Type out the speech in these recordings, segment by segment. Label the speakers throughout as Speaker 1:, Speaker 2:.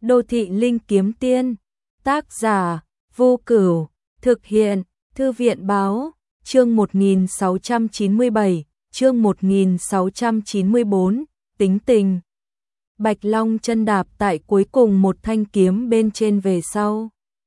Speaker 1: Đô thị linh kiếm tiên, tác giả, Vô Cửu, thực hiện, Thư viện báo, chương 1697, chương 1694, tính tình. Bạch Long chân đạp tại cuối cùng một thanh kiếm bên trên về sau.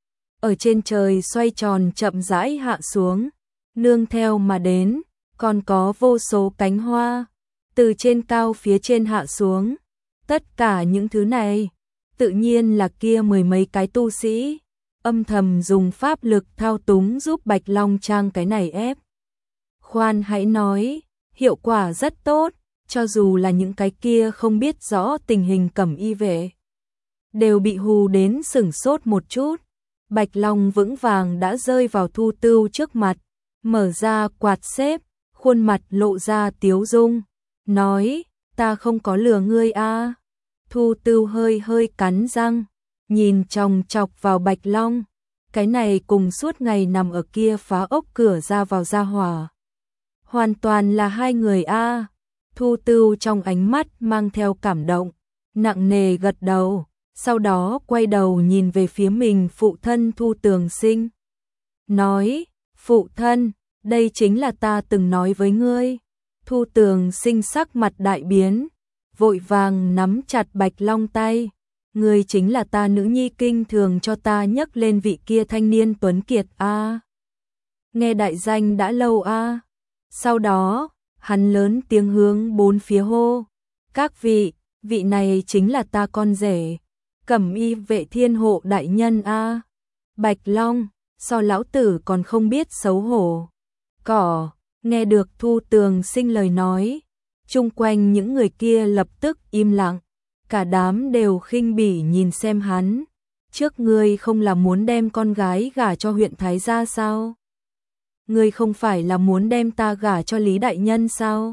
Speaker 1: Ở trên trời xoay tròn chậm rãi hạ xuống, nương theo mà đến, còn có vô số cánh hoa, từ trên cao phía trên hạ xuống. Tất cả những thứ này, tự nhiên là kia mười mấy cái tu sĩ, âm thầm dùng pháp lực thao túng giúp Bạch Long trang cái này ép. Khoan hãy nói, hiệu quả rất tốt, cho dù là những cái kia không biết rõ tình hình cẩm y vệ, đều bị hù đến sửng sốt một chút. Bạch Long vững vàng đã rơi vào Thu Tưu trước mặt, mở ra quạt xếp, khuôn mặt lộ ra tiếu dung, nói, ta không có lừa ngươi a. Thu Tưu hơi hơi cắn răng, nhìn chòng chọc vào Bạch Long, cái này cùng suốt ngày nằm ở kia phá ốc cửa ra vào gia hỏa, hoàn toàn là hai người a. Thu Tưu trong ánh mắt mang theo cảm động, nặng nề gật đầu, sau đó quay đầu nhìn về phía mình phụ thân Thu Tường Sinh, nói, phụ thân, đây chính là ta từng nói với ngươi. Thu Tường Sinh sắc mặt đại biến, vội vàng nắm chặt Bạch Long tay, ngươi chính là ta nữ nhi kinh thường cho ta nhấc lên vị kia thanh niên tuấn kiệt a. Nghe đại danh đã lâu a. Sau đó, hắn lớn tiếng hướng bốn phía hô, các vị, vị này chính là ta con rể, Cẩm y vệ thiên hộ đại nhân a. Bạch Long, so lão tử còn không biết xấu hổ. Cỏ, nghe được Thu Tường Sinh lời nói, chung quanh những người kia lập tức im lặng, cả đám đều khinh bỉ nhìn xem hắn. Trước ngươi không là muốn đem con gái gả cho huyện Thái gia sao? Ngươi không phải là muốn đem ta gả cho Lý đại nhân sao?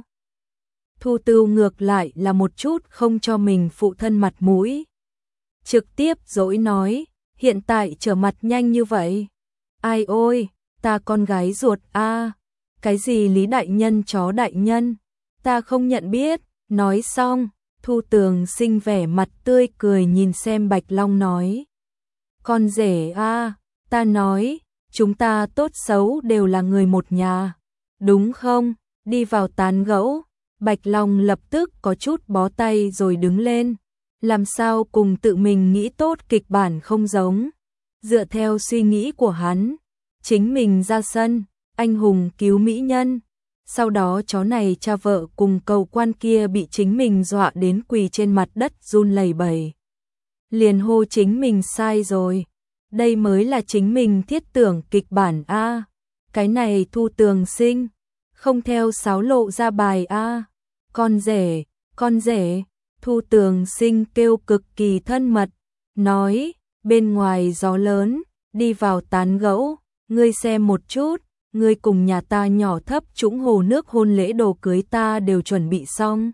Speaker 1: Thu Tưu ngược lại là một chút không cho mình phụ thân mặt mũi, trực tiếp dỗi nói, hiện tại trở mặt nhanh như vậy. Ai ôi, ta con gái ruột a. Cái gì Lý đại nhân chó đại nhân, ta không nhận biết. Nói xong, Thu Tường Sinh vẻ mặt tươi cười nhìn xem Bạch Long nói, con rể a, ta nói, chúng ta tốt xấu đều là người một nhà, đúng không? Đi vào tán gẫu. Bạch Long lập tức có chút bó tay rồi đứng lên, làm sao cùng tự mình nghĩ tốt kịch bản không giống. Dựa theo suy nghĩ của hắn, chính mình ra sân, anh hùng cứu mỹ nhân, sau đó chó này cha vợ cùng cầu quan kia bị chính mình dọa đến quỳ trên mặt đất run lẩy bẩy, liền hô chính mình sai rồi. Đây mới là chính mình thiết tưởng kịch bản a. Cái này Thu Tường Sinh không theo sáo lộ ra bài a. Con rể, con rể. Thu Tường Sinh kêu cực kỳ thân mật, nói, bên ngoài gió lớn, đi vào tán gẫu, ngươi xem một chút, ngươi cùng nhà ta nhỏ thấp trũng hồ nước hôn lễ đồ cưới ta đều chuẩn bị xong.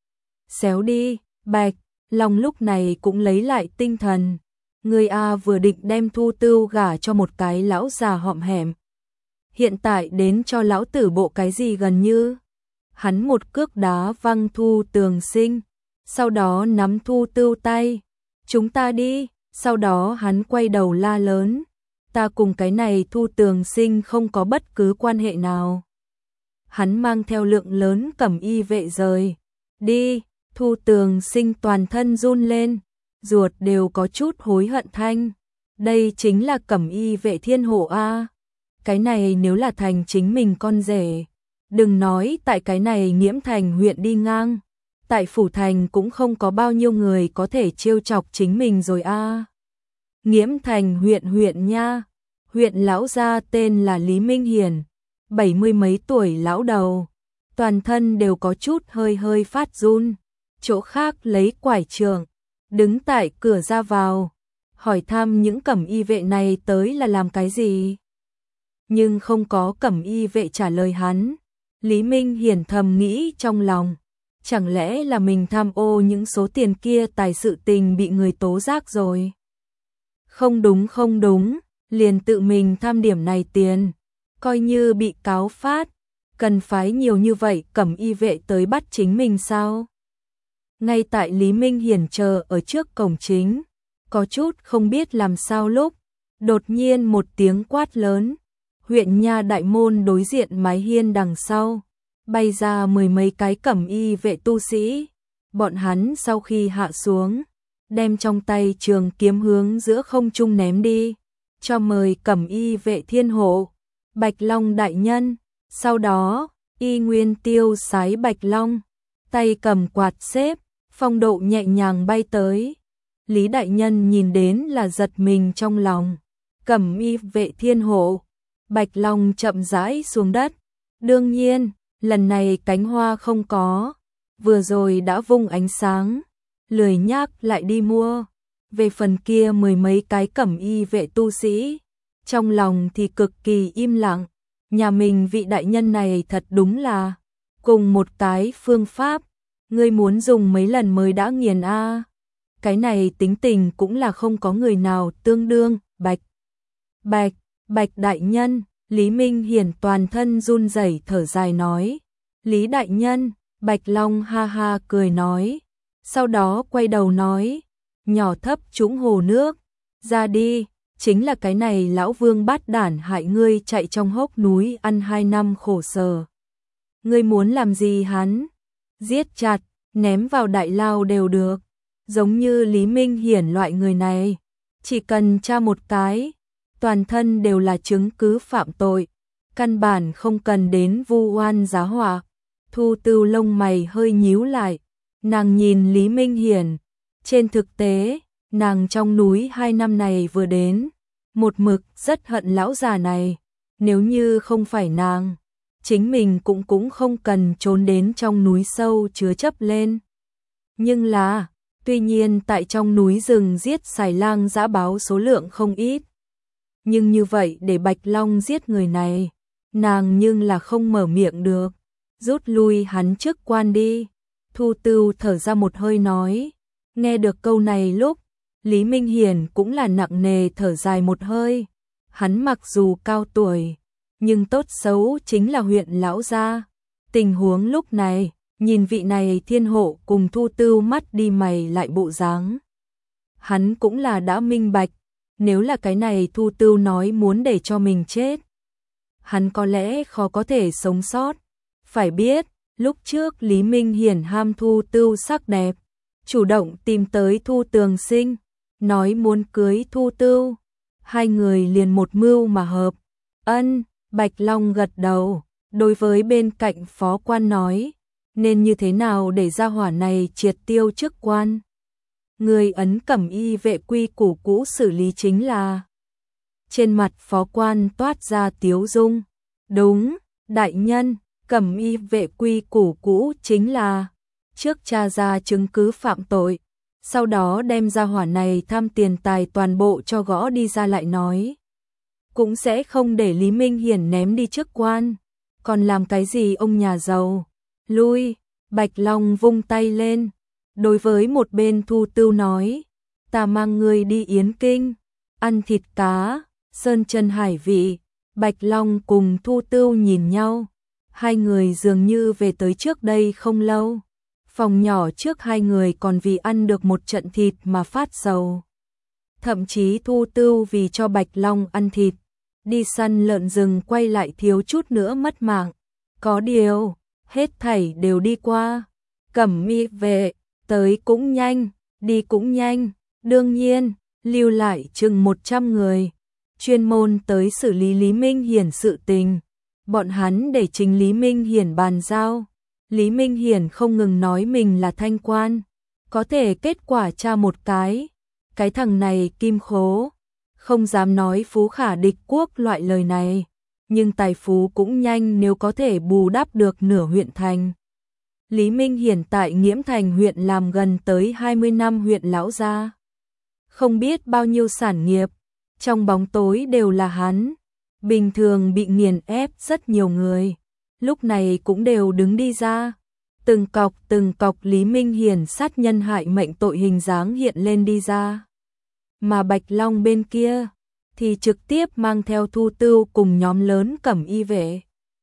Speaker 1: Xéo đi. Bạch Long lúc này cũng lấy lại tinh thần, ngươi a vừa định đem Thu Tưu gả cho một cái lão già hõm hẻm, hiện tại đến cho lão tử bộ cái gì gần như. Hắn một cước đá văng Thu Tường Sinh, sau đó nắm Thu Tưu tay, chúng ta đi. Sau đó hắn quay đầu la lớn, ta cùng cái này Thu Tường Sinh không có bất cứ quan hệ nào. Hắn mang theo lượng lớn cẩm y vệ rời đi. Thu Tường Sinh toàn thân run lên, ruột đều có chút hối hận thanh. Đây chính là cẩm y vệ thiên hộ a. Cái này nếu là thành chính mình con rể, đừng nói tại cái này Nghiễm Thành huyện đi ngang, tại phủ thành cũng không có bao nhiêu người có thể trêu chọc chính mình rồi a. Nghiễm Thành huyện nha, huyện lão gia tên là Lý Minh Hiển, 70 mấy tuổi lão đầu, toàn thân đều có chút hơi hơi phát run. Chỗ khác lấy quải trượng, đứng tại cửa ra vào, hỏi thăm những cẩm y vệ này tới là làm cái gì. Nhưng không có cẩm y vệ trả lời hắn. Lý Minh Hiển thầm nghĩ trong lòng, chẳng lẽ là mình tham ô những số tiền kia tài sự tình bị người tố giác rồi. Không đúng, liền tự mình tham điểm này tiền, coi như bị cáo phát, cần phái nhiều như vậy cẩm y vệ tới bắt chính mình sao? Ngay tại Lý Minh Hiển chờ ở trước cổng chính, có chút không biết làm sao lúc, đột nhiên một tiếng quát lớn, huyện nha đại môn đối diện mái hiên đằng sau, bay ra mười mấy cái cẩm y vệ tu sĩ, bọn hắn sau khi hạ xuống, đem trong tay trường kiếm hướng giữa không trung ném đi, cho mời cẩm y vệ thiên hộ, Bạch Long đại nhân, sau đó, y nguyên tiêu sái Bạch Long, tay cầm quạt xếp, phong độ nhẹ nhàng bay tới. Lý đại nhân nhìn đến là giật mình trong lòng, cẩm y vệ thiên hộ, Bạch Long chậm rãi xuống đất, đương nhiên, lần này cánh hoa không có, vừa rồi đã vung ánh sáng, lười nhác lại đi mua, về phần kia mười mấy cái cẩm y vệ tu sĩ, trong lòng thì cực kỳ im lặng, nhà mình vị đại nhân này thật đúng là, cùng một cái phương pháp, ngươi muốn dùng mấy lần mới đã nghiền a. Cái này tính tình cũng là không có người nào tương đương, Bạch đại nhân, Lý Minh Hiển toàn thân run rẩy thở dài nói, Lý đại nhân, Bạch Long ha ha cười nói, sau đó quay đầu nói, nhỏ thấp trũng hồ nước, ra đi, chính là cái này lão vương bát đản hại ngươi chạy trong hốc núi ăn 2 năm khổ sở. Ngươi muốn làm gì hắn? Giết chặt, ném vào đại lao đều được. Giống như Lý Minh Hiển loại người này, chỉ cần tra một cái, toàn thân đều là chứng cứ phạm tội, căn bản không cần đến vu oan giá họa. Thu Tưu lông mày hơi nhíu lại, nàng nhìn Lý Minh Hiển, trên thực tế, nàng trong núi 2 năm này vừa đến, một mực rất hận lão già này, nếu như không phải nàng, chính mình cũng không cần trốn đến trong núi sâu chứa chấp lên. Nhưng là, tuy nhiên tại trong núi rừng giết xài lang dã báo số lượng không ít. Nhưng như vậy để Bạch Long giết người này, nàng nhưng là không mở miệng được. Rút lui hắn chức quan đi. Thu Tưu thở ra một hơi nói. Nghe được câu này lúc, Lý Minh Hiển cũng là nặng nề thở dài một hơi. Hắn mặc dù cao tuổi, nhưng tốt xấu chính là huyện lão gia. Tình huống lúc này, nhìn vị này thiên hộ cùng Thu Tưu mắt đi mày lại bộ dáng. Hắn cũng là đã minh bạch, nếu là cái này Thu Tưu nói muốn để cho mình chết, hắn có lẽ khó có thể sống sót. Phải biết, lúc trước Lý Minh Hiển ham Thu Tưu sắc đẹp, chủ động tìm tới Thu Tường Sinh, nói muốn cưới Thu Tưu. Hai người liền một mưu mà hợp. Ân, Bạch Long gật đầu, đối với bên cạnh phó quan nói, nên như thế nào để gia hỏa này triệt tiêu chức quan. Người ấn cẩm y vệ quy củ cũ xử lý chính là. Trên mặt phó quan toát ra tiếu dung. Đúng, đại nhân, cẩm y vệ quy củ cũ chính là trước tra ra chứng cứ phạm tội, sau đó đem gia hỏa này tham tiền tài toàn bộ cho gõ đi ra lại nói. Cũng sẽ không để Lý Minh Hiển ném đi chức quan, còn làm cái gì ông nhà giàu. Lui, Bạch Long vung tay lên, đối với một bên Thu Tưu nói, ta mang người đi Yến Kinh, ăn thịt cá, sơn chân hải vị. Bạch Long cùng Thu Tưu nhìn nhau, hai người dường như về tới trước đây không lâu. Phòng nhỏ trước hai người còn vì ăn được một trận thịt mà phát sầu. Thậm chí Thu Tưu vì cho Bạch Long ăn thịt, đi săn lợn rừng quay lại thiếu chút nữa mất mạng. Có điều, hết thảy đều đi qua. Cẩm y vệ, tới cũng nhanh, đi cũng nhanh. Đương nhiên, lưu lại chừng 100 người, chuyên môn tới xử lý Lý Minh Hiển sự tình. Bọn hắn để trình Lý Minh Hiển bàn giao. Lý Minh Hiển không ngừng nói mình là thanh quan, có thể kết quả tra một cái thằng này kim khố, không dám nói phú khả địch quốc loại lời này, nhưng tài phú cũng nhanh nếu có thể bù đắp được nửa huyện thành. Lý Minh Hiển tại Nghiễm Thành huyện làm gần tới 20 năm huyện lão gia, không biết bao nhiêu sản nghiệp, trong bóng tối đều là hắn, bình thường bị nghiền ép rất nhiều người. Lúc này cũng đều đứng đi ra, từng cọc Lý Minh Hiển sát nhân hại mệnh tội hình dáng hiện lên đi ra. Mà Bạch Long bên kia thì trực tiếp mang theo Thu Tưu cùng nhóm lớn cẩm y vệ,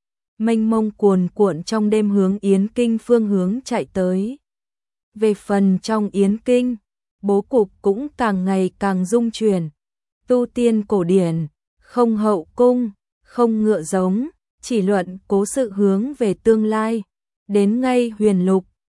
Speaker 1: mênh mông cuồn cuộn trong đêm hướng Yến Kinh phương hướng chạy tới. Về phần trong Yến Kinh, bố cục cũng càng ngày càng dung chuyển. Tu tiên cổ điển, không hậu cung, không ngựa giống, chỉ luận cố sự hướng về tương lai. Đến ngay huyền lục,